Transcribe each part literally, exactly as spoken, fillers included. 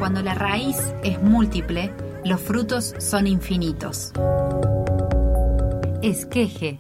Cuando la raíz es múltiple, los frutos son infinitos. Esqueje.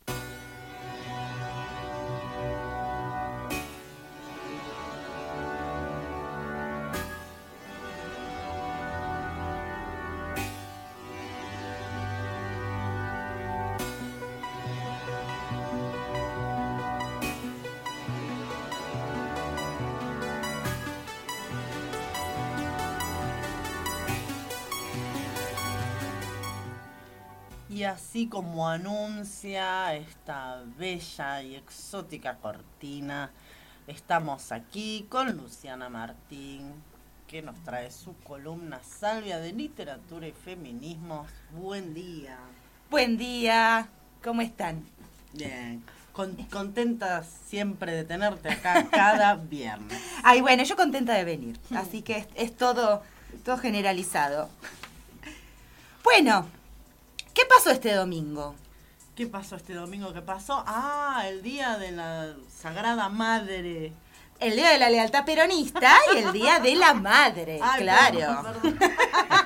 Y así como anuncia esta bella y exótica cortina, estamos aquí con Luciana Martín, que nos trae su columna Salvia de literatura y feminismos. Buen día. Buen día, ¿cómo están? Bien, Con, contenta siempre de tenerte acá cada viernes. Ay, bueno, yo contenta de venir, así que es, es todo, todo generalizado. Bueno, ¿qué pasó este domingo? ¿Qué pasó este domingo? ¿Qué pasó? Ah, el día de la Sagrada Madre. El día de la lealtad peronista y el día de la madre, Ay, claro. perdón, perdón.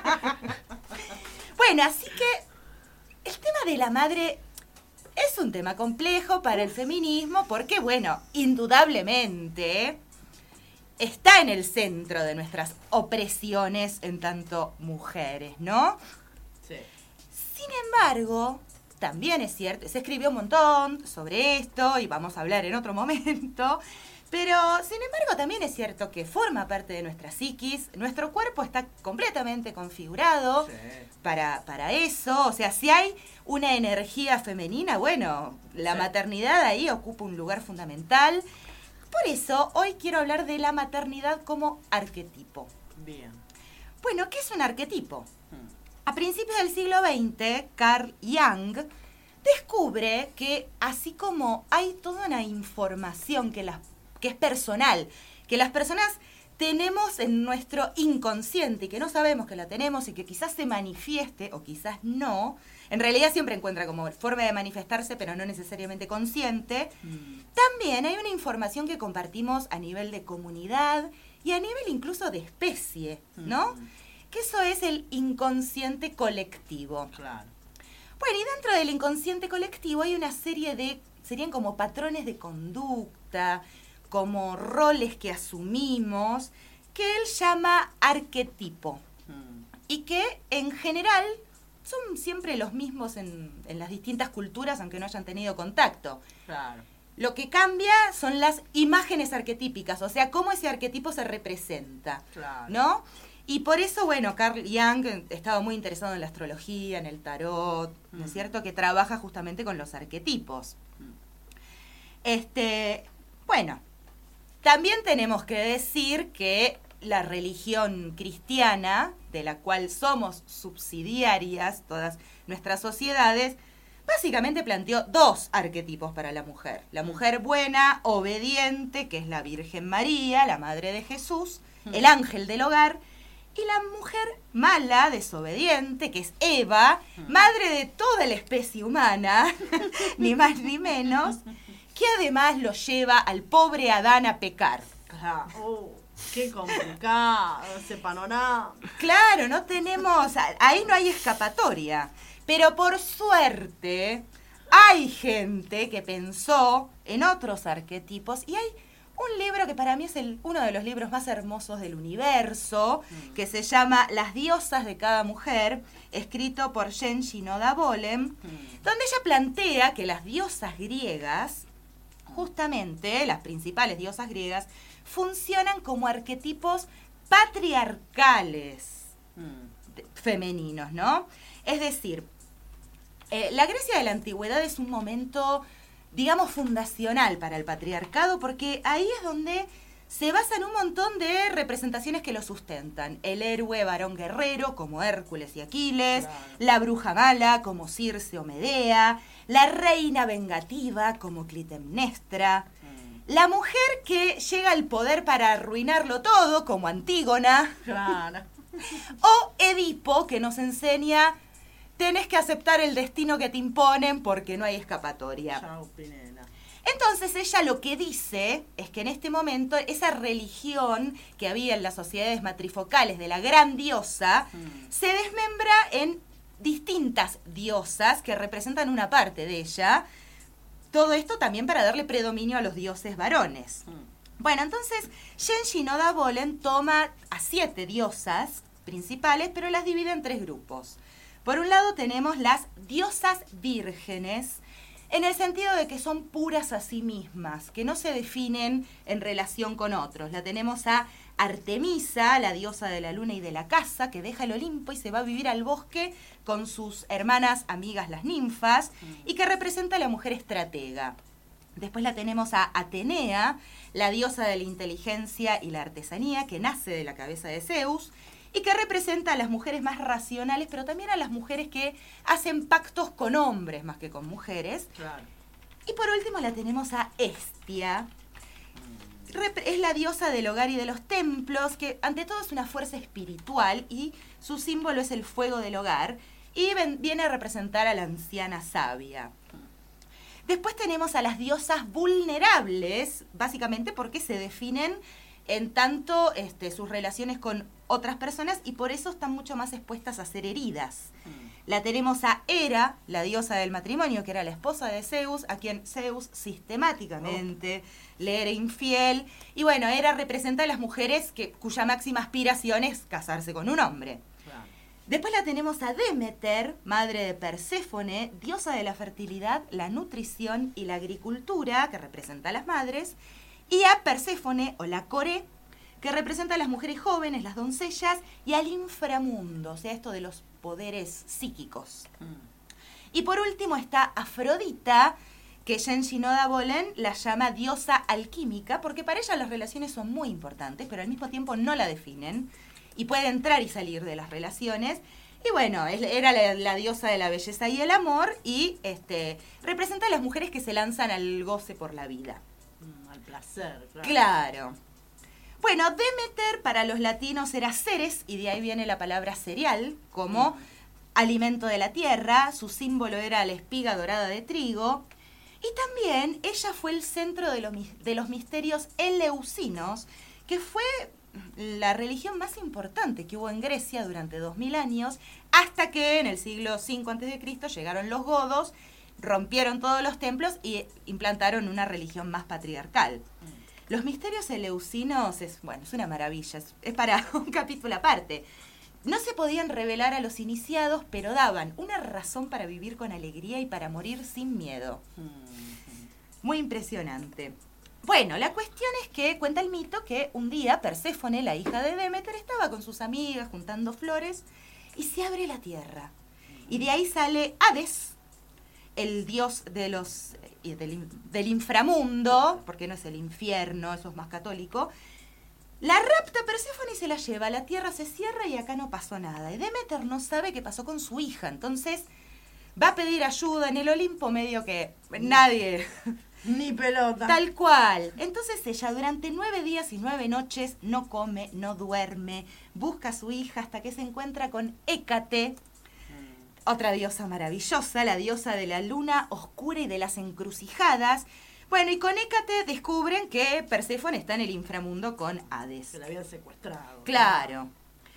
Bueno, así que el tema de la madre es un tema complejo para el feminismo porque, bueno, indudablemente está en el centro de nuestras opresiones en tanto mujeres, ¿no? Sí. Sin embargo, también es cierto, se escribió un montón sobre esto y vamos a hablar en otro momento, pero sin embargo también es cierto que forma parte de nuestra psiquis, nuestro cuerpo está completamente configurado Sí. para, para eso, o sea, si hay una energía femenina, bueno, la Sí. maternidad ahí ocupa un lugar fundamental. Por eso hoy quiero hablar de la maternidad como arquetipo. Bien. Bueno, ¿qué es un arquetipo? Hmm. A principios del siglo veinte, Carl Jung descubre que así como hay toda una información que, las, que es personal, que las personas tenemos en nuestro inconsciente y que no sabemos que la tenemos y que quizás se manifieste o quizás no, en realidad siempre encuentra como forma de manifestarse, pero no necesariamente consciente, Mm. también hay una información que compartimos a nivel de comunidad y a nivel incluso de especie, ¿no? Mm. Que eso es el inconsciente colectivo. Claro. Bueno, y dentro del inconsciente colectivo hay una serie de, serían como patrones de conducta, como roles que asumimos, que él llama arquetipo. Mm. Y que en general son siempre los mismos en, en las distintas culturas, aunque no hayan tenido contacto. Claro. Lo que cambia son las imágenes arquetípicas, o sea, cómo ese arquetipo se representa, Claro. ¿no? Y por eso, bueno, Carl Jung estaba muy interesado en la astrología, en el tarot, ¿no es Mm. cierto? Que trabaja justamente con los arquetipos. Mm. Este, bueno, también tenemos que decir que la religión cristiana, de la cual somos subsidiarias todas nuestras sociedades, básicamente planteó dos arquetipos para la mujer. La mujer buena, obediente, que es la Virgen María, la Madre de Jesús, el ángel del hogar, y la mujer mala, desobediente, que es Eva, madre de toda la especie humana, ni más ni menos, que además lo lleva al pobre Adán a pecar. Claro. Oh, qué complicado ese panorama. Claro, no tenemos, ahí no hay escapatoria. Pero por suerte hay gente que pensó en otros arquetipos y hay un libro que para mí es el, uno de los libros más hermosos del universo, mm. que se llama Las diosas de cada mujer, escrito por Jen Shinoda Bolen, mm. donde ella plantea que las diosas griegas, justamente las principales diosas griegas, funcionan como arquetipos patriarcales mm. de, femeninos, ¿no? Es decir, eh, la Grecia de la antigüedad es un momento, digamos, fundacional para el patriarcado, porque ahí es donde se basan un montón de representaciones que lo sustentan. El héroe varón guerrero, como Hércules y Aquiles, claro. La bruja mala, como Circe o Medea, la reina vengativa, como Clitemnestra, mm. la mujer que llega al poder para arruinarlo todo, como Antígona, claro. o Edipo, que nos enseña: tenés que aceptar el destino que te imponen porque no hay escapatoria. Chau, Pinela. Entonces ella lo que dice es que en este momento esa religión que había en las sociedades matrifocales de la gran diosa mm. se desmembra en distintas diosas que representan una parte de ella. Todo esto también para darle predominio a los dioses varones. Mm. Bueno, entonces Genji no Dabolen toma a siete diosas principales, pero las divide en tres grupos. Por un lado tenemos las diosas vírgenes, en el sentido de que son puras a sí mismas, que no se definen en relación con otros. La tenemos a Artemisa, la diosa de la luna y de la caza, que deja el Olimpo y se va a vivir al bosque con sus hermanas amigas las ninfas, y que representa a la mujer estratega. Después la tenemos a Atenea, la diosa de la inteligencia y la artesanía, que nace de la cabeza de Zeus, y que representa a las mujeres más racionales, pero también a las mujeres que hacen pactos con hombres más que con mujeres. Claro. Y por último la tenemos a Hestia. Es la diosa del hogar y de los templos, que ante todo es una fuerza espiritual y su símbolo es el fuego del hogar, y ven, viene a representar a la anciana sabia. Después tenemos a las diosas vulnerables, básicamente porque se definen en tanto este, sus relaciones con otras personas y por eso están mucho más expuestas a ser heridas. Mm. La tenemos a Hera, la diosa del matrimonio, que era la esposa de Zeus, a quien Zeus sistemáticamente oh. le era infiel. Y bueno, Hera representa a las mujeres que, cuya máxima aspiración es casarse con un hombre. Claro. Después la tenemos a Demeter, madre de Perséfone, diosa de la fertilidad, la nutrición y la agricultura, que representa a las madres. Y a Perséfone, o la Coré, que representa a las mujeres jóvenes, las doncellas, y al inframundo, o sea, esto de los poderes psíquicos. Mm. Y por último está Afrodita, que Genji no Dabolen la llama diosa alquímica, porque para ella las relaciones son muy importantes, pero al mismo tiempo no la definen, y puede entrar y salir de las relaciones. Y bueno, era la, la diosa de la belleza y el amor, y este, representa a las mujeres que se lanzan al goce por la vida. Placer, claro. Claro. Bueno, Demeter para los latinos era Ceres, y de ahí viene la palabra cereal, como mm. alimento de la tierra. Su símbolo era la espiga dorada de trigo. Y también ella fue el centro de los, de los misterios eleusinos, que fue la religión más importante que hubo en Grecia durante dos mil años, hasta que en el siglo cinco antes de Cristo llegaron los godos, rompieron todos los templos y implantaron una religión más patriarcal. Los misterios eleusinos es, bueno, es una maravilla, es, es para un capítulo aparte. No se podían revelar a los iniciados, pero daban una razón para vivir con alegría y para morir sin miedo. Muy impresionante. Bueno, la cuestión es que cuenta el mito que un día Perséfone, la hija de Demeter, estaba con sus amigas juntando flores y se abre la tierra. Y de ahí sale Hades, el dios de los del, del inframundo, porque no es el infierno, eso es más católico. La rapta Perséfone y se la lleva, la tierra se cierra y acá no pasó nada. Y Demeter no sabe qué pasó con su hija, entonces va a pedir ayuda en el Olimpo, medio que nadie... Ni pelota. Tal cual. Entonces ella durante nueve días y nueve noches no come, no duerme, busca a su hija hasta que se encuentra con Hécate, otra diosa maravillosa, la diosa de la luna oscura y de las encrucijadas. Bueno, y con Hécate descubren que Perséfone está en el inframundo con Hades. Se la habían secuestrado. Claro.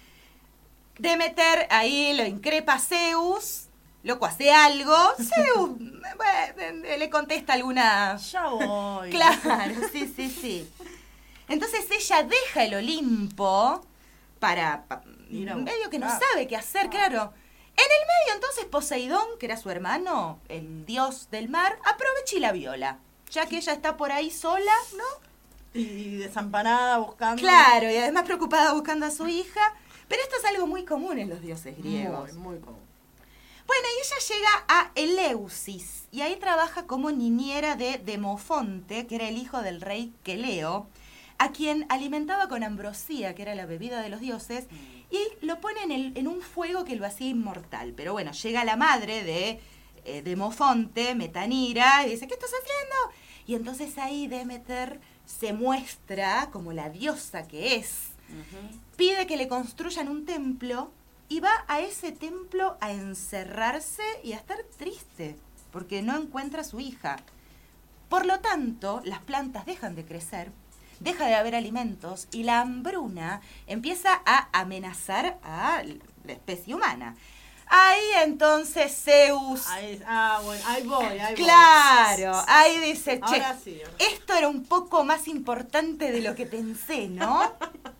Demeter ahí lo increpa a Zeus, loco hace algo, Zeus bueno, le contesta alguna... Ya voy. Claro, sí, sí, sí. Entonces ella deja el Olimpo para... Pa, medio que no sabe qué hacer, ah. claro. En el medio, entonces, Poseidón, que era su hermano, el dios del mar, aprovecha y la viola, ya que ella está por ahí sola, ¿no? Y desamparada buscando... Claro, y además preocupada buscando a su hija. Pero esto es algo muy común en los dioses griegos. Muy, muy común. Bueno, y ella llega a Eleusis, y ahí trabaja como niñera de Demofonte, que era el hijo del rey Queleo, a quien alimentaba con ambrosía, que era la bebida de los dioses, y lo pone en, el, en un fuego que lo hacía inmortal. Pero bueno, llega la madre de eh, Demofonte, Metanira, y dice, ¿qué estás haciendo? Y entonces ahí Demeter se muestra como la diosa que es. Uh-huh. Pide que le construyan un templo y va a ese templo a encerrarse y a estar triste, porque no encuentra a su hija. Por lo tanto, las plantas dejan de crecer, deja de haber alimentos y la hambruna empieza a amenazar a la especie humana. Ahí entonces Zeus... Ahí, ah, bueno, ahí voy, ahí claro, voy. ahí dice, che, Ahora sí. esto era un poco más importante de lo que pensé, ¿no?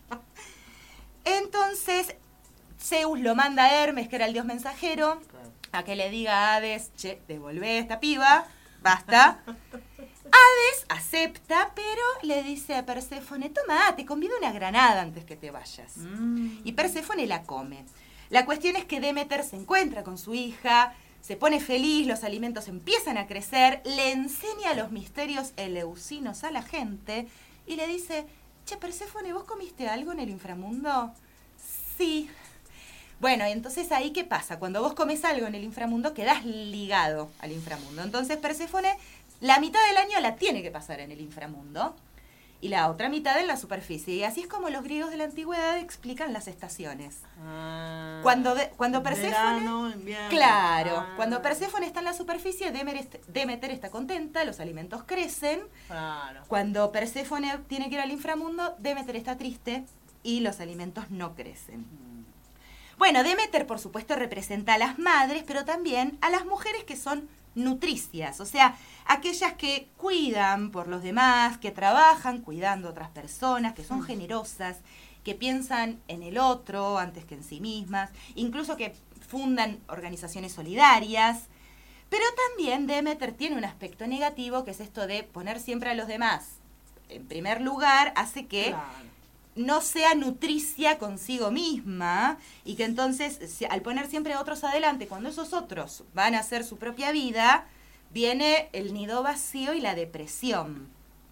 Entonces, Zeus lo manda a Hermes, que era el dios mensajero, a que le diga a Hades, che, devolvé esta piba, basta. Hades acepta, pero le dice a Perséfone, toma, te convido una granada antes que te vayas. Mm. Y Perséfone la come. La cuestión es que Demeter se encuentra con su hija, se pone feliz, los alimentos empiezan a crecer, le enseña los misterios eleusinos a la gente y le dice, che, Perséfone, ¿vos comiste algo en el inframundo? Sí. Bueno, y entonces ahí, ¿qué pasa? Cuando vos comes algo en el inframundo, quedás ligado al inframundo. Entonces Perséfone, la mitad del año la tiene que pasar en el inframundo y la otra mitad en la superficie. Y así es como los griegos de la antigüedad explican las estaciones. Ah, Cuando, de, cuando Perséfone... verano, invierno. Claro, Ah, cuando Perséfone está en la superficie, Demeter está contenta, los alimentos crecen. Claro. Cuando Perséfone tiene que ir al inframundo, Demeter está triste y los alimentos no crecen. Mm. Bueno, Demeter, por supuesto, representa a las madres, pero también a las mujeres que son nutricias, o sea, aquellas que cuidan por los demás, que trabajan cuidando a otras personas, que son Mm. generosas, que piensan en el otro antes que en sí mismas, incluso que fundan organizaciones solidarias. Pero también Demeter tiene un aspecto negativo, que es esto de poner siempre a los demás en primer lugar, hace que Claro. no sea nutricia consigo misma y que entonces si- al poner siempre a otros adelante, cuando esos otros van a hacer su propia vida, viene el nido vacío y la depresión.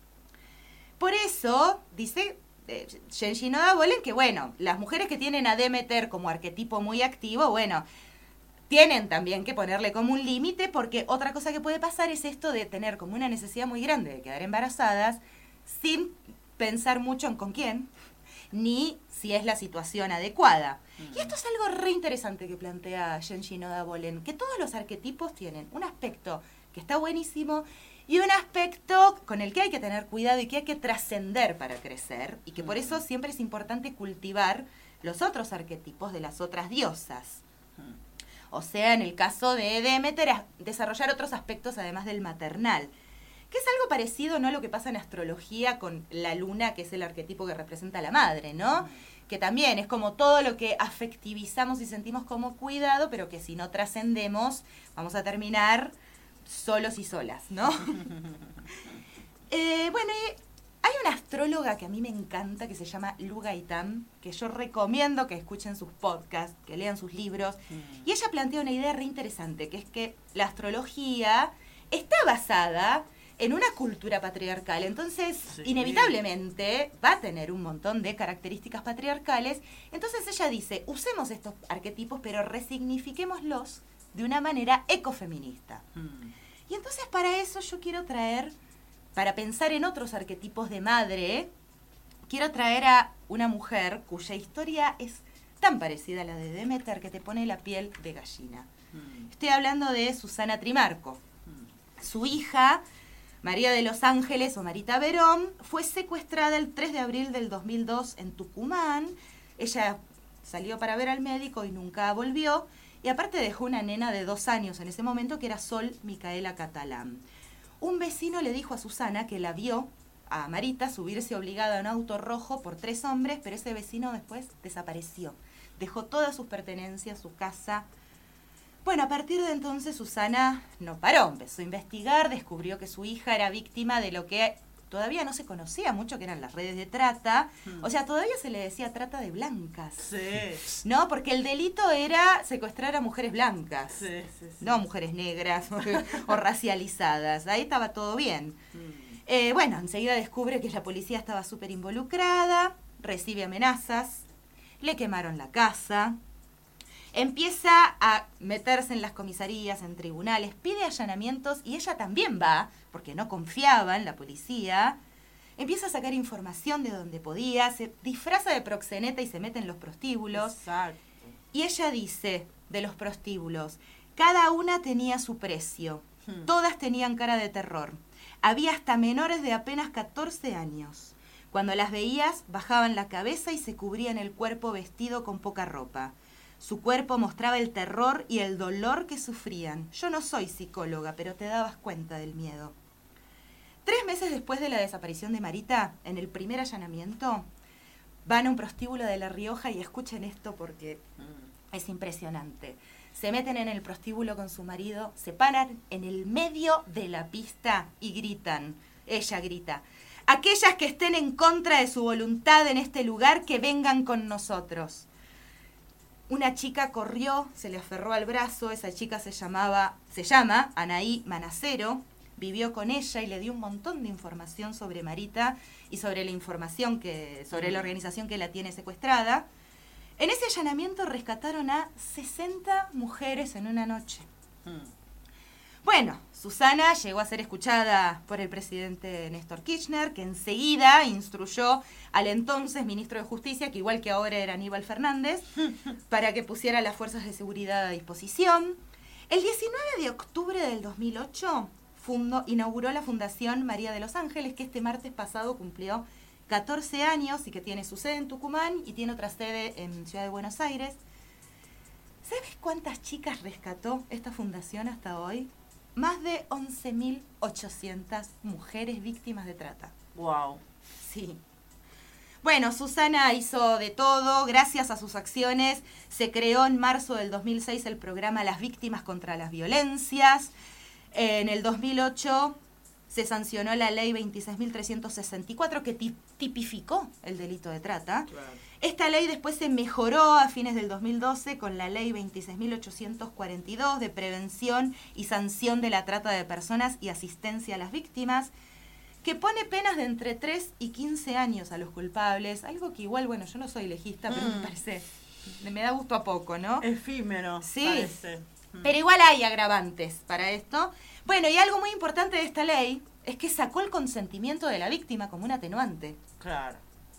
Por eso, dice eh, Genji Noda Bolen, que bueno, las mujeres que tienen a Demeter como arquetipo muy activo, bueno, tienen también que ponerle como un límite, porque otra cosa que puede pasar es esto de tener como una necesidad muy grande de quedar embarazadas sin pensar mucho en con quién, ni si es la situación adecuada. Mm. Y esto es algo re interesante que plantea Genji Noda Bolen, que todos los arquetipos tienen un aspecto que está buenísimo y un aspecto con el que hay que tener cuidado y que hay que trascender para crecer, y que por Mm. eso siempre es importante cultivar los otros arquetipos de las otras diosas. Mm. O sea, en el caso de Demeter, a- desarrollar otros aspectos además del maternal. Que es algo parecido, ¿no?, a lo que pasa en astrología con la luna, que es el arquetipo que representa a la madre, ¿no? Que también es como todo lo que afectivizamos y sentimos como cuidado, pero que si no trascendemos, vamos a terminar solos y solas, ¿no? eh, bueno, y hay una astróloga que a mí me encanta, que se llama Lu Gaitán, que yo recomiendo que escuchen sus podcasts, que lean sus libros. Mm. Y ella plantea una idea re interesante, que es que la astrología está basada en una cultura patriarcal. Entonces, Sí. inevitablemente va a tener un montón de características patriarcales. Entonces ella dice, usemos estos arquetipos, pero resignifiquémoslos de una manera ecofeminista. Mm. Y entonces para eso yo quiero traer, para pensar en otros arquetipos de madre, quiero traer a una mujer cuya historia es tan parecida a la de Demeter que te pone la piel de gallina. Mm. Estoy hablando de Susana Trimarco. Mm. Su hija, María de los Ángeles o Marita Verón, fue secuestrada el tres de abril del dos mil dos en Tucumán. Ella salió para ver al médico y nunca volvió. Y aparte dejó una nena de dos años en ese momento, que era Sol Micaela Catalán. Un vecino le dijo a Susana que la vio a Marita subirse obligada a un auto rojo por tres hombres, pero ese vecino después desapareció. Dejó todas sus pertenencias, su casa. Bueno, a partir de entonces Susana no paró, empezó a investigar, descubrió que su hija era víctima de lo que todavía no se conocía mucho, que eran las redes de trata. Mm. O sea, todavía se le decía trata de blancas. Sí. ¿No? Porque el delito era secuestrar a mujeres blancas, Sí, sí, sí. no mujeres negras o racializadas. Ahí estaba todo bien. Mm. Eh, bueno, enseguida descubre que la policía estaba súper involucrada, recibe amenazas, le quemaron la casa, empieza a meterse en las comisarías, en tribunales, pide allanamientos y ella también va, porque no confiaba en la policía. Empieza a sacar información de donde podía, se disfraza de proxeneta y se mete en los prostíbulos. Exacto. Y ella dice de los prostíbulos, cada una tenía su precio, Hmm. todas tenían cara de terror. Había hasta menores de apenas catorce años. Cuando las veías, bajaban la cabeza y se cubrían el cuerpo vestido con poca ropa. Su cuerpo mostraba el terror y el dolor que sufrían. Yo no soy psicóloga, pero te dabas cuenta del miedo. Tres meses después de la desaparición de Marita, en el primer allanamiento, van a un prostíbulo de La Rioja y escuchen esto porque es impresionante. Se meten en el prostíbulo con su marido, se paran en el medio de la pista y gritan. Ella grita: aquellas que estén en contra de su voluntad en este lugar, que vengan con nosotros. Una chica corrió, se le aferró al brazo. Esa chica se llamaba, se llama Anaí Manacero. Vivió con ella y le dio un montón de información sobre Marita y sobre la información que, sobre la organización que la tiene secuestrada. En ese allanamiento rescataron a sesenta mujeres en una noche. Mm. Bueno, Susana llegó a ser escuchada por el presidente Néstor Kirchner, que enseguida instruyó al entonces ministro de Justicia, que igual que ahora era Aníbal Fernández, para que pusiera las fuerzas de seguridad a disposición. El diecinueve de octubre del dos mil ocho fundó, inauguró la Fundación María de los Ángeles, que este martes pasado cumplió catorce años y que tiene su sede en Tucumán y tiene otra sede en Ciudad de Buenos Aires. ¿Sabes cuántas chicas rescató esta fundación hasta hoy? Más de once mil ochocientas mujeres víctimas de trata. Wow. Sí. Bueno, Susana hizo de todo. Gracias a sus acciones se creó en marzo del dos mil seis el programa Las Víctimas contra las Violencias. En el dos mil ocho se sancionó la ley veintiséis mil trescientos sesenta y cuatro que tipificó el delito de trata. Claro. Esta ley después se mejoró a fines del dos mil doce con la ley veintiséis mil ochocientos cuarenta y dos de prevención y sanción de la trata de personas y asistencia a las víctimas, que pone penas de entre tres y quince años a los culpables, algo que igual, bueno, yo no soy legista, pero mm. me parece, me da gusto a poco, ¿no? Efímero, sí. Parece. Pero igual hay agravantes para esto. Bueno, y algo muy importante de esta ley es que sacó el consentimiento de la víctima como un atenuante. Claro.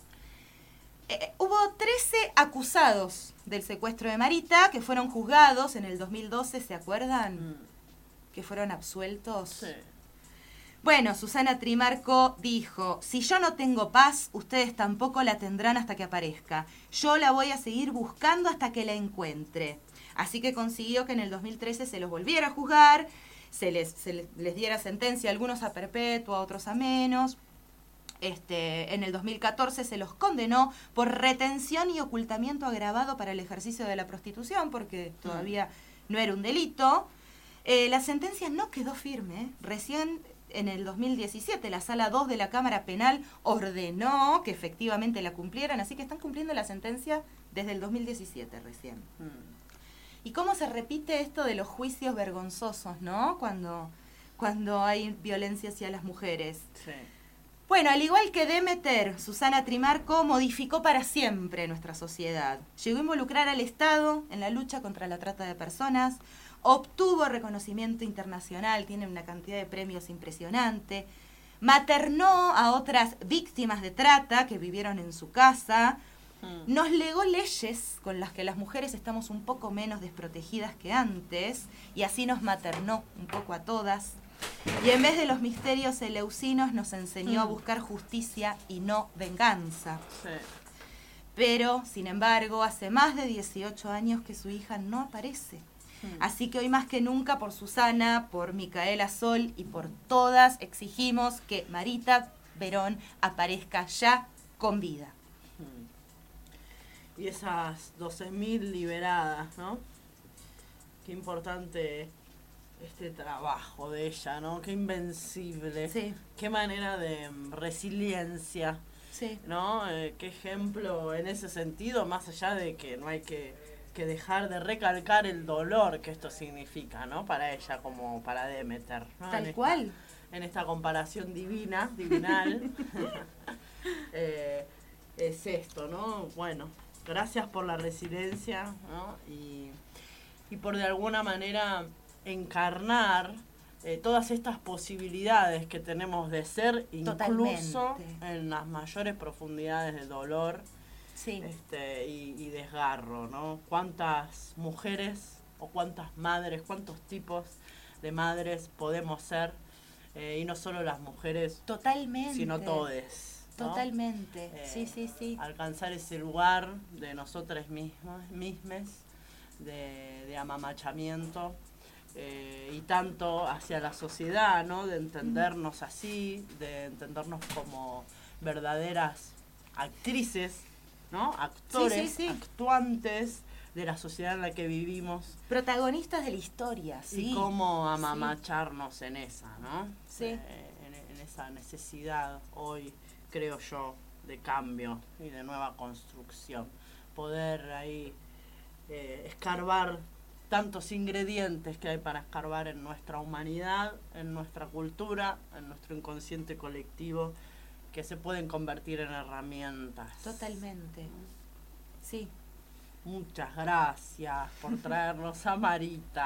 Eh, hubo trece acusados del secuestro de Marita que fueron juzgados en el dos mil doce, ¿se acuerdan? Mm. Que fueron absueltos. Sí. Bueno, Susana Trimarco dijo: si yo no tengo paz, ustedes tampoco la tendrán hasta que aparezca. Yo la voy a seguir buscando hasta que la encuentre. Así que consiguió que en el dos mil trece se los volviera a juzgar, se les, se les, les diera sentencia, algunos a perpetua, otros a menos. Este, en el dos mil catorce se los condenó por retención y ocultamiento agravado para el ejercicio de la prostitución, porque todavía no era un delito. Eh, la sentencia no quedó firme. Recién en el dos mil diecisiete la Sala dos de la Cámara Penal ordenó que efectivamente la cumplieran, así que están cumpliendo la sentencia desde el dos mil diecisiete recién. Mm. ¿Y cómo se repite esto de los juicios vergonzosos, no? Cuando, cuando hay violencia hacia las mujeres. Sí. Bueno, al igual que Demeter, Susana Trimarco modificó para siempre nuestra sociedad. Llegó a involucrar al Estado en la lucha contra la trata de personas, obtuvo reconocimiento internacional, tiene una cantidad de premios impresionante, maternó a otras víctimas de trata que vivieron en su casa, nos legó leyes con las que las mujeres estamos un poco menos desprotegidas que antes, y así nos maternó un poco a todas. Y en vez de los misterios eleusinos nos enseñó mm. a buscar justicia y no venganza. Sí. Pero, sin embargo, hace más de dieciocho años que su hija no aparece. Mm. Así que hoy más que nunca, por Susana, por Micaela Sol y por todas, exigimos que Marita Verón aparezca ya con vida. Y esas doce mil liberadas, ¿no? Qué importante este trabajo de ella, ¿no? Qué invencible. Sí. Qué manera de resiliencia. Sí. ¿No? Eh, qué ejemplo en ese sentido, más allá de que no hay que, que dejar de recalcar el dolor que esto significa, ¿no? Para ella como para Demeter, ¿no? Tal en cual. Esta, en esta comparación divina, divinal. eh, es esto, ¿no? Bueno, gracias por la resiliencia, ¿no? Y, y por de alguna manera encarnar eh, todas estas posibilidades que tenemos de ser, incluso Totalmente. En las mayores profundidades del dolor sí. este, y, y desgarro, ¿no? ¿Cuántas mujeres o cuántas madres, cuántos tipos de madres podemos ser eh, y no solo las mujeres, Totalmente. sino todes, ¿no? Totalmente, Eh, sí, sí, sí. Alcanzar ese lugar de nosotras mismas, mismes, de, de amamachamiento, eh, y tanto hacia la sociedad, ¿no? De entendernos así, de entendernos como verdaderas actrices, ¿no? Actores, Sí, sí, sí. actuantes de la sociedad en la que vivimos. Protagonistas de la historia, sí. Y cómo amamacharnos en esa, ¿no? Sí. Eh, en, en esa necesidad hoy, creo yo, de cambio y de nueva construcción. Poder ahí eh, escarbar tantos ingredientes que hay para escarbar en nuestra humanidad, en nuestra cultura, en nuestro inconsciente colectivo, que se pueden convertir en herramientas. Totalmente. Sí. Muchas gracias por traernos a Marita.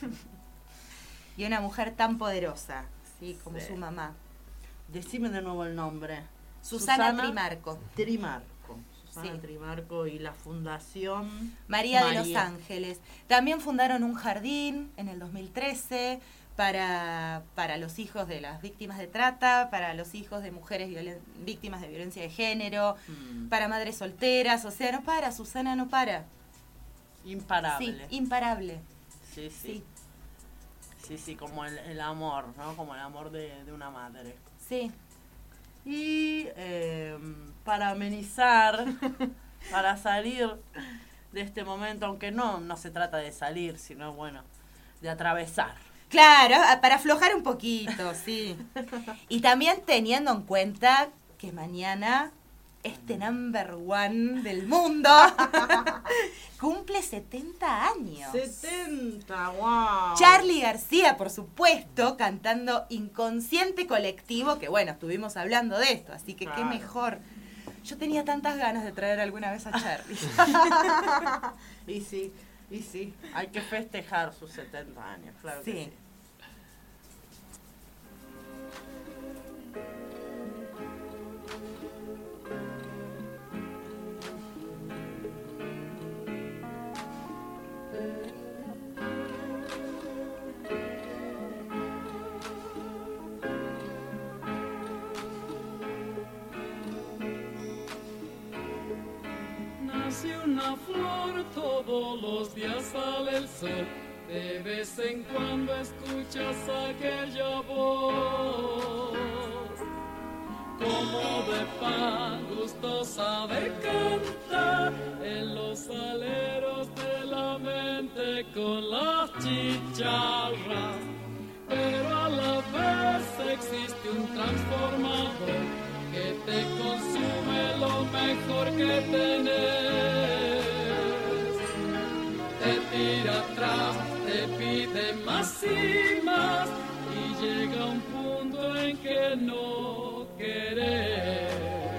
Y una mujer tan poderosa, sí, como Sí. su mamá. Decime de nuevo el nombre. Susana, Trimarco. Trimarco. Susana Sí. Trimarco y la Fundación María, María de los Ángeles. También fundaron un jardín en el dos mil trece para, para los hijos de las víctimas de trata, para los hijos de mujeres violen- víctimas de violencia de género, Mm, para madres solteras. O sea, no para, Susana no para. imparable. Sí, imparable. Sí, sí. Sí, Sí, sí, como el, el amor, ¿no? Como el amor de, de una madre. sí. Y eh, para amenizar, para salir de este momento, aunque no, no se trata de salir, sino, bueno, de atravesar. Claro, a- para aflojar un poquito, sí. Y también teniendo en cuenta que mañana este number one del mundo cumple setenta años. setenta, wow. Charly García, por supuesto, cantando Inconsciente Colectivo, que bueno, estuvimos hablando de esto, así que qué Claro. mejor. Yo tenía tantas ganas de traer alguna vez a Charly. Y sí, y sí, hay que festejar sus setenta años, claro que Sí. sí. Nace una flor, todos los días sale el sol. De vez en cuando escuchas aquella voz, como de pan gustosa de cantar en los aleros de la mente con las chicharras. Pero a la vez existe un transformador que te consume lo mejor que tenés. Te tira atrás, te pide más y más, y llega un punto en que no querés.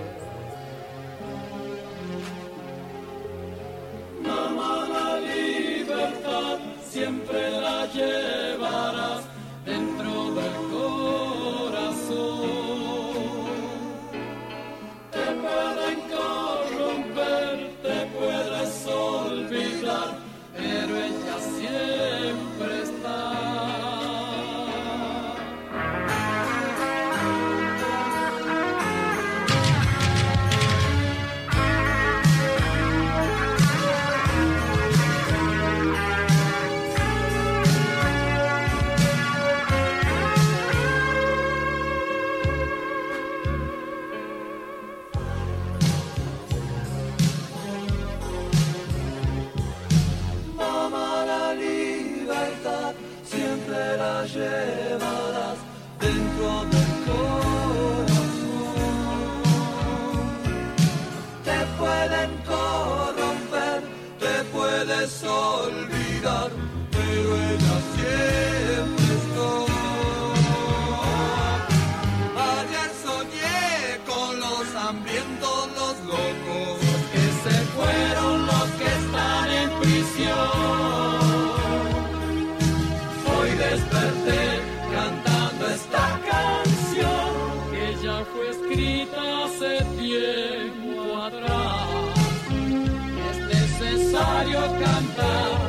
Mamá, la libertad siempre la llevarás dentro del corazón. Te pueden corromper, te puedes olvidar, pero ella siempre está. Mamá, la libertad siempre la llevarás dentro del corazón. Te pueden corromper, te puedes olvidar, pero ella siempre está. Ayer soñé con los hambrientos, los locos, los que se fueron, los que están en prisión. Hoy desperté cantando esta canción que ya fue escrita hace tiempo atrás. Es necesario cantar